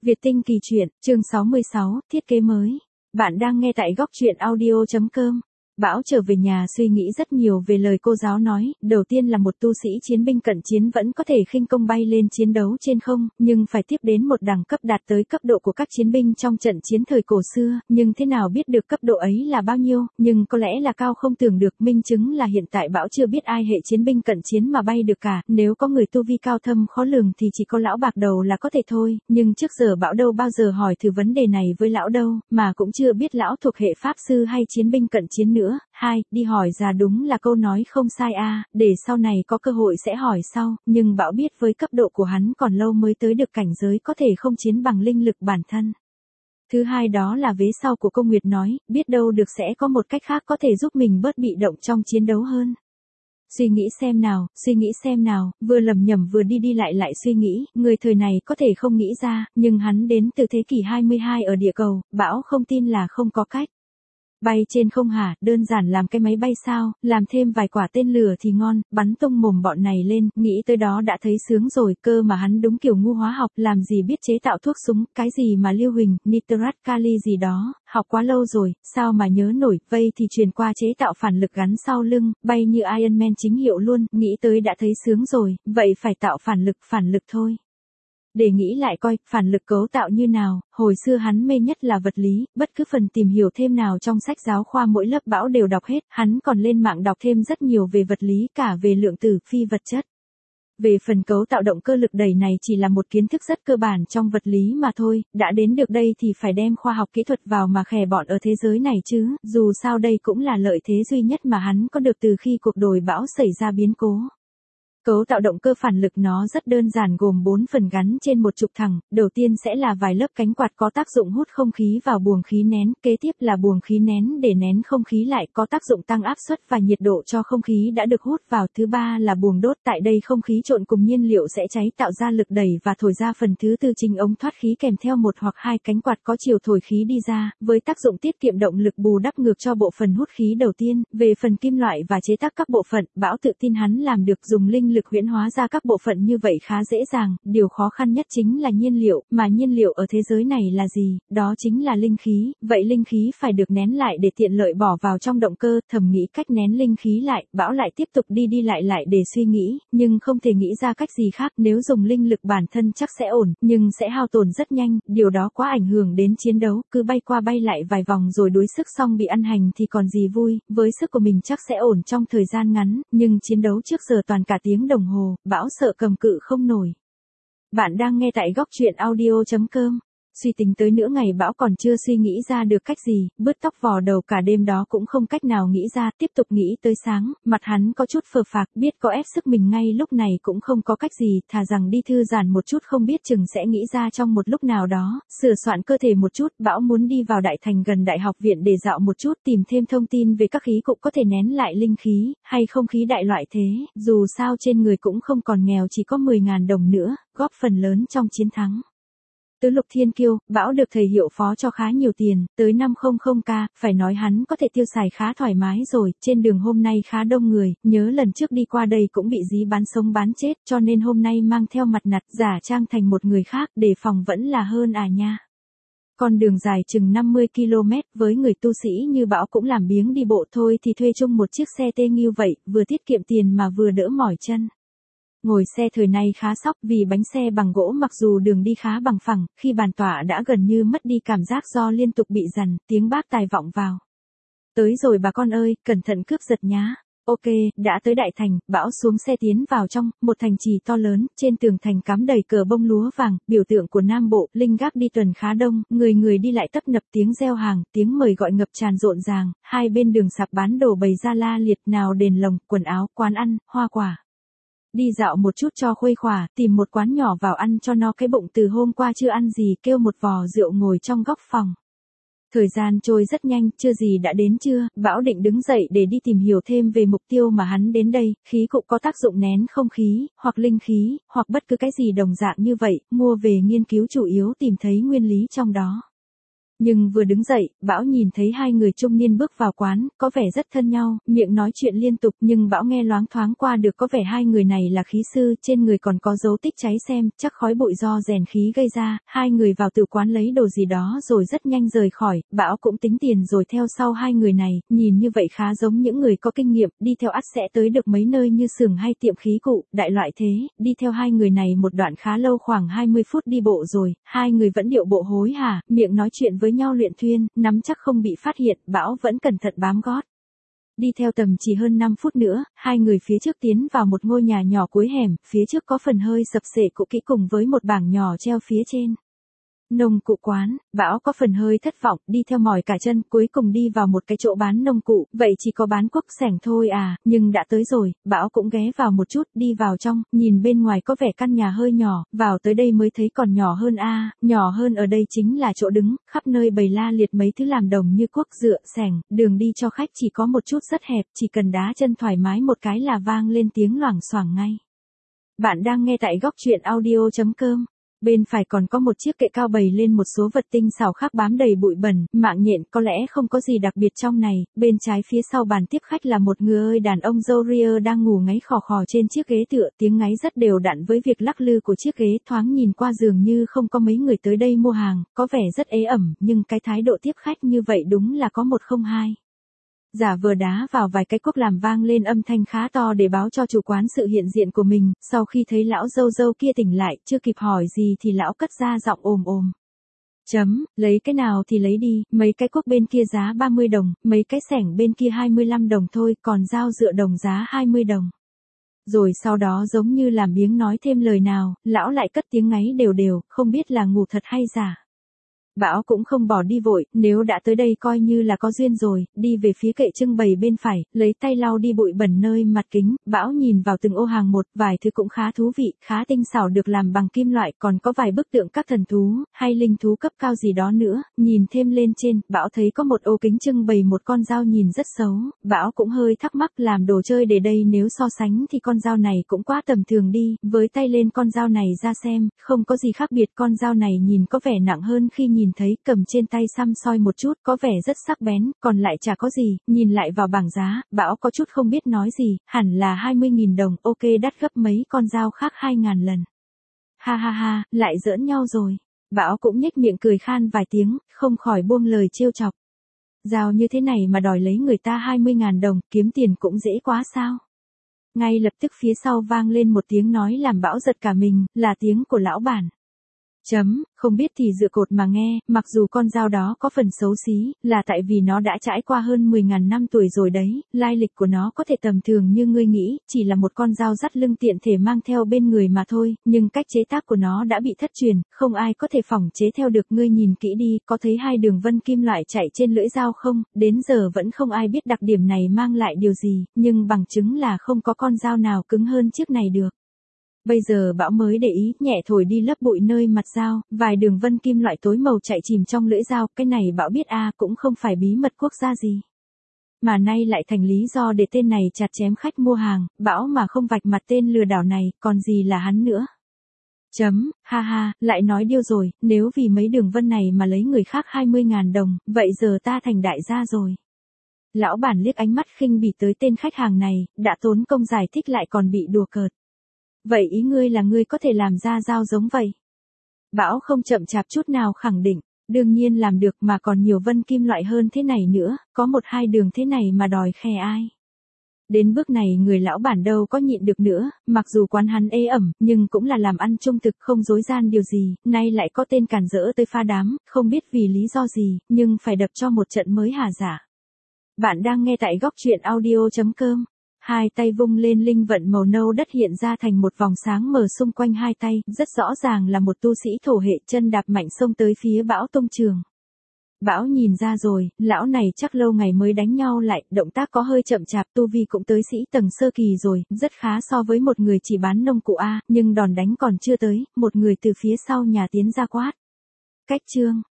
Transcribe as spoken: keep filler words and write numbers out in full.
Việt Tinh Kỳ Truyện, chương sáu mươi sáu, thiết kế mới. Bạn đang nghe tại góc truyện audio chấm com. Bão trở về nhà suy nghĩ rất nhiều về lời cô giáo nói, đầu tiên là một tu sĩ chiến binh cận chiến vẫn có thể khinh công bay lên chiến đấu trên không, nhưng phải tiếp đến một đẳng cấp đạt tới cấp độ của các chiến binh trong trận chiến thời cổ xưa, nhưng thế nào biết được cấp độ ấy là bao nhiêu, nhưng có lẽ là cao không tưởng được, minh chứng là hiện tại Bão chưa biết ai hệ chiến binh cận chiến mà bay được cả, nếu có người tu vi cao thâm khó lường thì chỉ có lão bạc đầu là có thể thôi, nhưng trước giờ Bão đâu bao giờ hỏi thử vấn đề này với lão đâu, mà cũng chưa biết lão thuộc hệ pháp sư hay chiến binh cận chiến nữa. Hai, đi hỏi ra đúng là câu nói không sai a, à, để sau này có cơ hội sẽ hỏi sau, nhưng Bão biết với cấp độ của hắn còn lâu mới tới được cảnh giới có thể không chiến bằng linh lực bản thân. Thứ hai đó là vế sau của Công Nguyệt nói, biết đâu được sẽ có một cách khác có thể giúp mình bớt bị động trong chiến đấu hơn. Suy nghĩ xem nào, suy nghĩ xem nào, vừa lầm nhầm vừa đi đi lại lại suy nghĩ, người thời này có thể không nghĩ ra, nhưng hắn đến từ thế kỷ hai mươi hai ở địa cầu, Bão không tin là không có cách. Bay trên không hả, đơn giản làm cái máy bay sao, làm thêm vài quả tên lửa thì ngon, bắn tung mồm bọn này lên, nghĩ tới đó đã thấy sướng rồi, cơ mà hắn đúng kiểu ngu hóa học, làm gì biết chế tạo thuốc súng, cái gì mà lưu huỳnh, nitrat kali gì đó, học quá lâu rồi, sao mà nhớ nổi, vây thì truyền qua chế tạo phản lực gắn sau lưng, bay như Iron Man chính hiệu luôn, nghĩ tới đã thấy sướng rồi, vậy phải tạo phản lực, phản lực thôi. Để nghĩ lại coi, phản lực cấu tạo như nào, hồi xưa hắn mê nhất là vật lý, bất cứ phần tìm hiểu thêm nào trong sách giáo khoa mỗi lớp Bão đều đọc hết, hắn còn lên mạng đọc thêm rất nhiều về vật lý, cả về lượng tử, phi vật chất. Về phần cấu tạo động cơ lực đẩy này chỉ là một kiến thức rất cơ bản trong vật lý mà thôi, đã đến được đây thì phải đem khoa học kỹ thuật vào mà khè bọn ở thế giới này chứ, dù sao đây cũng là lợi thế duy nhất mà hắn có được từ khi cuộc đời Bão xảy ra biến cố. Cấu tạo động cơ phản lực nó rất đơn giản gồm bốn phần gắn trên một trục thẳng, đầu tiên sẽ là vài lớp cánh quạt có tác dụng hút không khí vào buồng khí nén, kế tiếp là buồng khí nén để nén không khí lại có tác dụng tăng áp suất và nhiệt độ cho không khí đã được hút vào, thứ ba là buồng đốt, tại đây không khí trộn cùng nhiên liệu sẽ cháy tạo ra lực đẩy và thổi ra, phần thứ tư chính ống thoát khí kèm theo một hoặc hai cánh quạt có chiều thổi khí đi ra, với tác dụng tiết kiệm động lực bù đắp ngược cho bộ phận hút khí đầu tiên, về phần kim loại và chế tác các bộ phận, Bão tự tin hắn làm được, dùng linh lực huyễn hóa ra các bộ phận như vậy khá dễ dàng, điều khó khăn nhất chính là nhiên liệu, mà nhiên liệu ở thế giới này là gì, đó chính là linh khí, vậy linh khí phải được nén lại để tiện lợi bỏ vào trong động cơ, thầm nghĩ cách nén linh khí lại, Bão lại tiếp tục đi đi lại lại để suy nghĩ, nhưng không thể nghĩ ra cách gì khác, nếu dùng linh lực bản thân chắc sẽ ổn, nhưng sẽ hao tổn rất nhanh, điều đó quá ảnh hưởng đến chiến đấu, cứ bay qua bay lại vài vòng rồi đuối sức xong bị ăn hành thì còn gì vui, với sức của mình chắc sẽ ổn trong thời gian ngắn, nhưng chiến đấu trước giờ toàn cả tiếng đồng hồ. Bão sợ cầm cự không nổi. Bạn đang nghe tại góc truyện audio chấm com. Suy tính tới nửa ngày Bão còn chưa suy nghĩ ra được cách gì, bứt tóc vò đầu cả đêm đó cũng không cách nào nghĩ ra, tiếp tục nghĩ tới sáng, mặt hắn có chút phờ phạc, biết có ép sức mình ngay lúc này cũng không có cách gì, thà rằng đi thư giãn một chút không biết chừng sẽ nghĩ ra trong một lúc nào đó, sửa soạn cơ thể một chút, Bão muốn đi vào đại thành gần đại học viện để dạo một chút, tìm thêm thông tin về các khí cụ có thể nén lại linh khí, hay không khí đại loại thế, dù sao trên người cũng không còn nghèo chỉ có mười ngàn đồng nữa, góp phần lớn trong chiến thắng. Tứ Lục Thiên Kiêu, Bão được thầy hiệu phó cho khá nhiều tiền, tới năm trăm k, phải nói hắn có thể tiêu xài khá thoải mái rồi, trên đường hôm nay khá đông người, nhớ lần trước đi qua đây cũng bị dí bán sống bán chết, cho nên hôm nay mang theo mặt nạ, giả trang thành một người khác, đề phòng vẫn là hơn à nha. Con đường dài chừng năm mươi ki lô mét, với người tu sĩ như Bão cũng làm biếng đi bộ thôi thì thuê chung một chiếc xe tê nghiêu vậy, vừa tiết kiệm tiền mà vừa đỡ mỏi chân. Ngồi xe thời này khá sóc vì bánh xe bằng gỗ, mặc dù đường đi khá bằng phẳng, khi bàn tọa đã gần như mất đi cảm giác do liên tục bị dằn, tiếng bác tài vọng vào. Tới rồi bà con ơi, cẩn thận cướp giật nhá. Ok, đã tới đại thành, Bão xuống xe tiến vào trong, một thành trì to lớn, trên tường thành cắm đầy cờ bông lúa vàng, biểu tượng của Nam Bộ, linh gác đi tuần khá đông, người người đi lại tấp nập, tiếng reo hàng, tiếng mời gọi ngập tràn rộn ràng, hai bên đường sạp bán đồ bày ra la liệt, nào đèn lồng, quần áo, quán ăn, hoa quả. Đi dạo một chút cho khuây khỏa, tìm một quán nhỏ vào ăn cho no cái bụng, từ hôm qua chưa ăn gì, kêu một vò rượu ngồi trong góc phòng. Thời gian trôi rất nhanh, chưa gì đã đến trưa, Bão định đứng dậy để đi tìm hiểu thêm về mục tiêu mà hắn đến đây, khí cụ có tác dụng nén không khí, hoặc linh khí, hoặc bất cứ cái gì đồng dạng như vậy, mua về nghiên cứu, chủ yếu tìm thấy nguyên lý trong đó. Nhưng vừa đứng dậy, Bão nhìn thấy hai người trung niên bước vào quán, có vẻ rất thân nhau, miệng nói chuyện liên tục, nhưng Bão nghe loáng thoáng qua được có vẻ hai người này là khí sư, trên người còn có dấu tích cháy xem, chắc khói bụi do rèn khí gây ra. Hai người vào tử quán lấy đồ gì đó rồi rất nhanh rời khỏi, Bão cũng tính tiền rồi theo sau hai người này, nhìn như vậy khá giống những người có kinh nghiệm, đi theo ắt sẽ tới được mấy nơi như xưởng hay tiệm khí cụ, đại loại thế. Đi theo hai người này một đoạn khá lâu, khoảng hai mươi phút đi bộ rồi, hai người vẫn điệu bộ hối hả, miệng nói chuyện với nhau luyện thuyên, nắm chắc không bị phát hiện, Bão vẫn cẩn thận bám gót. Đi theo tầm chỉ hơn năm phút nữa, hai người phía trước tiến vào một ngôi nhà nhỏ cuối hẻm, phía trước có phần hơi sập xệ cũ kỹ cùng với một bảng nhỏ treo phía trên. Nông cụ quán. Bão có phần hơi thất vọng, đi theo mỏi cả chân, cuối cùng đi vào một cái chỗ bán nông cụ, vậy chỉ có bán cuốc xẻng thôi à, nhưng đã tới rồi, Bão cũng ghé vào một chút, đi vào trong, nhìn bên ngoài có vẻ căn nhà hơi nhỏ, vào tới đây mới thấy còn nhỏ hơn a, à, nhỏ hơn ở đây chính là chỗ đứng, khắp nơi bày la liệt mấy thứ làm đồng như cuốc, dựa, xẻng, đường đi cho khách chỉ có một chút rất hẹp, chỉ cần đá chân thoải mái một cái là vang lên tiếng loảng xoảng ngay. Bạn đang nghe tại góc truyện audio chấm com. Bên phải còn có một chiếc kệ cao bày lên một số vật tinh xảo khác bám đầy bụi bẩn, mạng nhện, có lẽ không có gì đặc biệt trong này. Bên trái phía sau bàn tiếp khách là một người ơi đàn ông râu ria đang ngủ ngáy khò khò trên chiếc ghế tựa, tiếng ngáy rất đều đặn với việc lắc lư của chiếc ghế, thoáng nhìn qua dường như không có mấy người tới đây mua hàng, có vẻ rất ế ẩm, nhưng cái thái độ tiếp khách như vậy đúng là có một không hai. Giả vờ đá vào vài cái cuốc làm vang lên âm thanh khá to để báo cho chủ quán sự hiện diện của mình, sau khi thấy lão dâu dâu kia tỉnh lại, chưa kịp hỏi gì thì lão cất ra giọng ồm ồm. Chấm, lấy cái nào thì lấy đi, mấy cái cuốc bên kia giá ba mươi đồng, mấy cái xẻng bên kia hai mươi lăm đồng thôi, còn dao dựa đồng giá hai mươi đồng. Rồi sau đó giống như làm biếng nói thêm lời nào, lão lại cất tiếng ngáy đều đều, không biết là ngủ thật hay giả. Bão cũng không bỏ đi vội, nếu đã tới đây coi như là có duyên rồi, đi về phía kệ trưng bày bên phải, lấy tay lau đi bụi bẩn nơi mặt kính, Bão nhìn vào từng ô hàng một, vài thứ cũng khá thú vị, khá tinh xảo được làm bằng kim loại, còn có vài bức tượng các thần thú, hay linh thú cấp cao gì đó nữa, nhìn thêm lên trên, Bão thấy có một ô kính trưng bày một con dao nhìn rất xấu, Bão cũng hơi thắc mắc làm đồ chơi để đây nếu so sánh thì con dao này cũng quá tầm thường đi, với tay lên con dao này ra xem, không có gì khác biệt, con dao này nhìn có vẻ nặng hơn khi nhìn Nhìn thấy cầm trên tay xăm soi một chút, có vẻ rất sắc bén, còn lại chả có gì, nhìn lại vào bảng giá, Bão có chút không biết nói gì, hẳn là hai mươi nghìn đồng, ok đắt gấp mấy con dao khác hai ngàn lần. Ha ha ha, lại giỡn nhau rồi. Bão cũng nhếch miệng cười khan vài tiếng, không khỏi buông lời trêu chọc. Dao như thế này mà đòi lấy người ta hai mươi ngàn đồng, kiếm tiền cũng dễ quá sao. Ngay lập tức phía sau vang lên một tiếng nói làm Bão giật cả mình, là tiếng của lão bản. Chấm, không biết thì dựa cột mà nghe, mặc dù con dao đó có phần xấu xí, là tại vì nó đã trải qua hơn mười ngàn năm tuổi rồi đấy, lai lịch của nó có thể tầm thường như ngươi nghĩ, chỉ là một con dao dắt lưng tiện thể mang theo bên người mà thôi, nhưng cách chế tác của nó đã bị thất truyền, không ai có thể phỏng chế theo được. Ngươi nhìn kỹ đi, có thấy hai đường vân kim loại chạy trên lưỡi dao không, đến giờ vẫn không ai biết đặc điểm này mang lại điều gì, nhưng bằng chứng là không có con dao nào cứng hơn chiếc này được. Bây giờ Bão mới để ý, nhẹ thổi đi lấp bụi nơi mặt dao, vài đường vân kim loại tối màu chạy chìm trong lưỡi dao, cái này Bão biết a, à, cũng không phải bí mật quốc gia gì. Mà nay lại thành lý do để tên này chặt chém khách mua hàng, Bão mà không vạch mặt tên lừa đảo này, còn gì là hắn nữa. Chấm, ha ha, lại nói điêu rồi, nếu vì mấy đường vân này mà lấy người khác hai mươi ngàn đồng, vậy giờ ta thành đại gia rồi. Lão bản liếc ánh mắt khinh bỉ tới tên khách hàng này, đã tốn công giải thích lại còn bị đùa cợt. Vậy ý ngươi là ngươi có thể làm ra dao giống vậy? Bão không chậm chạp chút nào khẳng định, đương nhiên làm được mà còn nhiều vân kim loại hơn thế này nữa, có một hai đường thế này mà đòi khe ai. Đến bước này người lão bản đâu có nhịn được nữa, mặc dù quán hắn ế ẩm, nhưng cũng là làm ăn trung thực không dối gian điều gì, nay lại có tên cản rỡ tới pha đám, không biết vì lý do gì, nhưng phải đập cho một trận mới hả giả. Bạn đang nghe tại góc truyện audio chấm com. Hai tay vung lên linh vận màu nâu đất hiện ra thành một vòng sáng mờ xung quanh hai tay, rất rõ ràng là một tu sĩ thổ hệ, chân đạp mạnh xông tới phía Bão tung trường. Bão nhìn ra rồi, lão này chắc lâu ngày mới đánh nhau lại, động tác có hơi chậm chạp, tu vi cũng tới sĩ tầng sơ kỳ rồi, rất khá so với một người chỉ bán nông cụ A, nhưng đòn đánh còn chưa tới, một người từ phía sau nhà tiến ra quát. Cách chương.